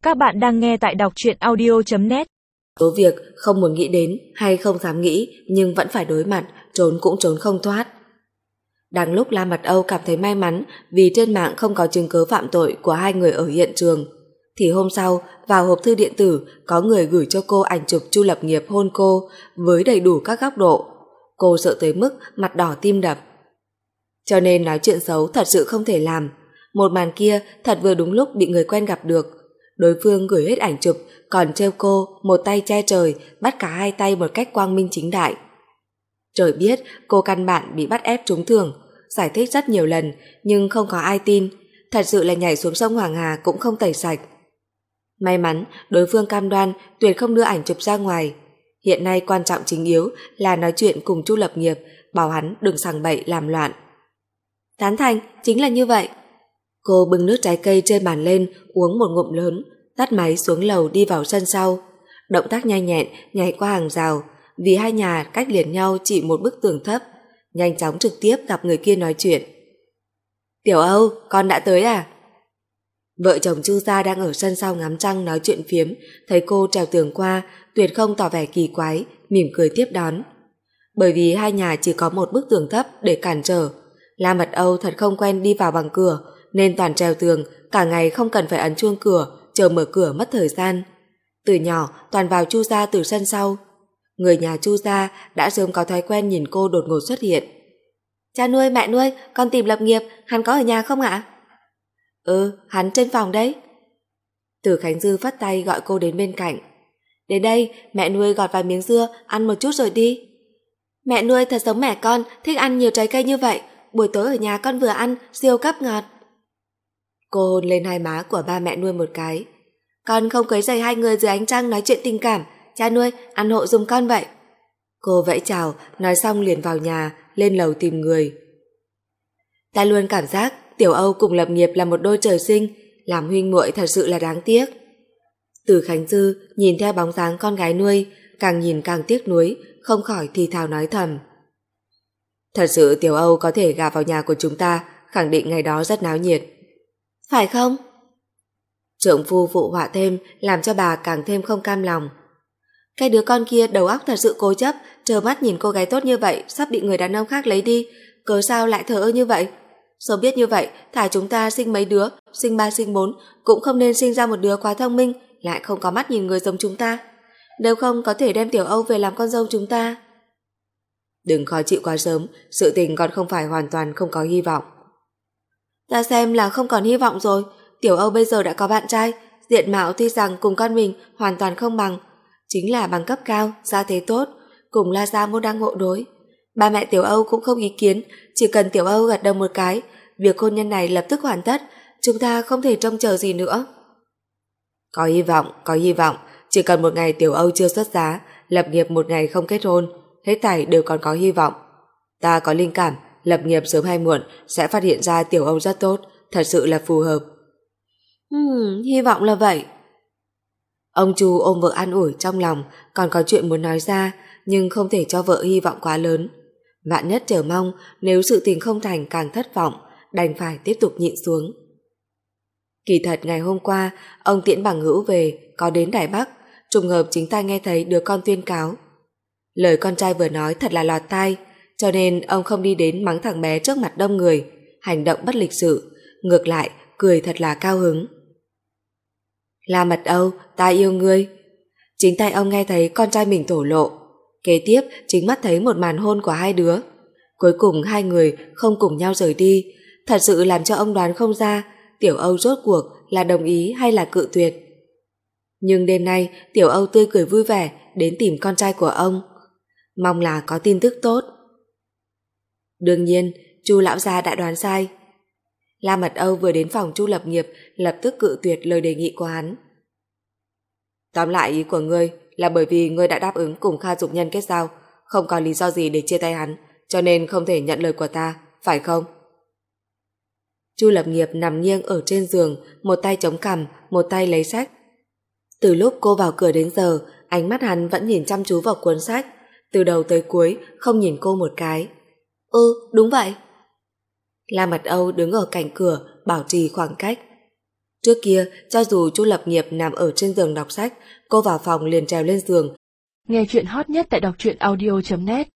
Các bạn đang nghe tại đọc truyện audio.net. Số việc không muốn nghĩ đến hay không dám nghĩ nhưng vẫn phải đối mặt, trốn cũng trốn không thoát. Đang lúc La Mật Âu cảm thấy may mắn vì trên mạng không có chứng cứ phạm tội của hai người ở hiện trường, thì hôm sau vào hộp thư điện tử có người gửi cho cô ảnh chụp Chu Lập Nghiệp hôn cô với đầy đủ các góc độ. Cô sợ tới mức mặt đỏ tim đập. Cho nên nói chuyện xấu thật sự không thể làm. Một màn kia thật vừa đúng lúc bị người quen gặp được. Đối phương gửi hết ảnh chụp còn trêu cô một tay che trời, bắt cả hai tay một cách quang minh chính đại. Trời biết cô căn bản bị bắt ép trúng thưởng, giải thích rất nhiều lần nhưng không có ai tin. Thật sự là nhảy xuống sông Hoàng Hà cũng không tẩy sạch. May mắn đối phương cam đoan tuyệt không đưa ảnh chụp ra ngoài. Hiện nay quan trọng chính yếu là nói chuyện cùng Chu Lập Nghiệp, bảo hắn đừng sằng bậy làm loạn. Tán thành, chính là như vậy. Cô bưng nước trái cây trên bàn lên, uống một ngụm lớn, tắt máy xuống lầu đi vào sân sau. Động tác nhanh nhẹn nhảy qua hàng rào, vì hai nhà cách liền nhau chỉ một bức tường thấp, nhanh chóng trực tiếp gặp người kia nói chuyện. Tiểu Âu, con đã tới à? Vợ chồng Chu gia đang ở sân sau ngắm trăng nói chuyện phiếm, thấy cô trèo tường qua, tuyệt không tỏ vẻ kỳ quái, mỉm cười tiếp đón. Bởi vì hai nhà chỉ có một bức tường thấp để cản trở, La Mật Âu thật không quen đi vào bằng cửa, nên toàn trèo tường, cả ngày không cần phải ấn chuông cửa, chờ mở cửa mất thời gian. Từ nhỏ toàn vào Chu gia từ sân sau. Người nhà Chu gia đã sớm có thói quen nhìn cô đột ngột xuất hiện. Cha nuôi, mẹ nuôi, con tìm Lập Nghiệp, hắn có ở nhà không ạ? Hắn trên phòng đấy. Từ Khánh Dư phất tay gọi cô đến bên cạnh. Đến đây, mẹ nuôi gọt vài miếng dưa, ăn một chút rồi đi. Mẹ nuôi thật giống mẹ con, thích ăn nhiều trái cây như vậy. Buổi tối ở nhà con vừa ăn, siêu cấp ngọt. Cô hôn lên hai má của ba mẹ nuôi một cái. Con không quấy rầy hai người dưới ánh trăng nói chuyện tình cảm, cha nuôi ăn hộ giùm con vậy. Cô vẫy chào, nói xong liền vào nhà, lên lầu tìm người. Ta luôn cảm giác Tiểu Âu cùng Lập Nghiệp là một đôi trời sinh, làm huynh muội thật sự là đáng tiếc. Từ Khánh Dư nhìn theo bóng dáng con gái nuôi, càng nhìn càng tiếc nuối, không khỏi thì thào nói thầm. Thật sự Tiểu Âu có thể gả vào nhà của chúng ta, khẳng định ngày đó rất náo nhiệt. Phải không? Trượng phu phụ họa thêm, làm cho bà càng thêm không cam lòng. Cái đứa con kia đầu óc thật sự cố chấp, trơ mắt nhìn cô gái tốt như vậy sắp bị người đàn ông khác lấy đi, cớ sao lại thờ ơ như vậy? Sớm biết như vậy, thà chúng ta sinh mấy đứa, sinh 3 sinh 4, cũng không nên sinh ra một đứa quá thông minh, lại không có mắt nhìn người giống chúng ta. Nếu không có thể đem Tiểu Âu về làm con dâu chúng ta. Đừng khó chịu quá sớm, sự tình còn không phải hoàn toàn không có hy vọng. Ta xem là không còn hy vọng rồi. Tiểu Âu bây giờ đã có bạn trai, diện mạo tuy rằng cùng con mình hoàn toàn không bằng, chính là bằng cấp cao, gia thế tốt, cùng La gia môn đăng hộ đối. Ba mẹ Tiểu Âu cũng không ý kiến, chỉ cần Tiểu Âu gật đầu một cái, việc hôn nhân này lập tức hoàn tất, chúng ta không thể trông chờ gì nữa. Có hy vọng, chỉ cần một ngày Tiểu Âu chưa xuất giá, Lập Nghiệp một ngày không kết hôn, hết thảy đều còn có hy vọng. Ta có linh cảm, Lập Nghiệp sớm hay muộn sẽ phát hiện ra Tiểu Âu rất tốt, thật sự là phù hợp. Hy vọng là vậy. Ông Chu ôm vợ an ủi trong lòng, còn có chuyện muốn nói ra, nhưng không thể cho vợ hy vọng quá lớn. Vạn nhất chờ mong, nếu sự tình không thành càng thất vọng, đành phải tiếp tục nhịn xuống. Kỳ thật ngày hôm qua, ông tiễn bằng hữu về, có đến Đài Bắc, trùng hợp chính tai nghe thấy đứa con tuyên cáo. Lời con trai vừa nói thật là lọt tai, cho nên ông không đi đến mắng thằng bé trước mặt đông người, hành động bất lịch sự, ngược lại cười thật là cao hứng. La Mật Âu, ta yêu ngươi. Chính tay ông nghe thấy con trai mình thổ lộ, kế tiếp chính mắt thấy một màn hôn của hai đứa. Cuối cùng hai người không cùng nhau rời đi, thật sự làm cho ông đoán không ra Tiểu Âu rốt cuộc là đồng ý hay là cự tuyệt. Nhưng đêm nay Tiểu Âu tươi cười vui vẻ đến tìm con trai của ông, mong là có tin tức tốt. Đương nhiên Chu lão gia đã đoán sai. La Mật Âu vừa đến phòng Chu Lập Nghiệp lập tức cự tuyệt lời đề nghị của hắn. Tóm lại ý của ngươi là bởi vì ngươi đã đáp ứng cùng Kha Dục Nhân kết giao, không có lý do gì để chia tay hắn, cho nên không thể nhận lời của ta, phải không? Chu Lập Nghiệp nằm nghiêng ở trên giường, một tay chống cằm, một tay lấy sách. Từ lúc cô vào cửa đến giờ, ánh mắt hắn vẫn nhìn chăm chú vào cuốn sách, từ đầu tới cuối không nhìn cô một cái. Đúng vậy. La Mật Âu đứng ở cạnh cửa, bảo trì khoảng cách. Trước kia, cho dù Chu Lập Nghiệp nằm ở trên giường đọc sách, cô vào phòng liền trèo lên giường. Nghe chuyện hot nhất tại đọc truyện audio.net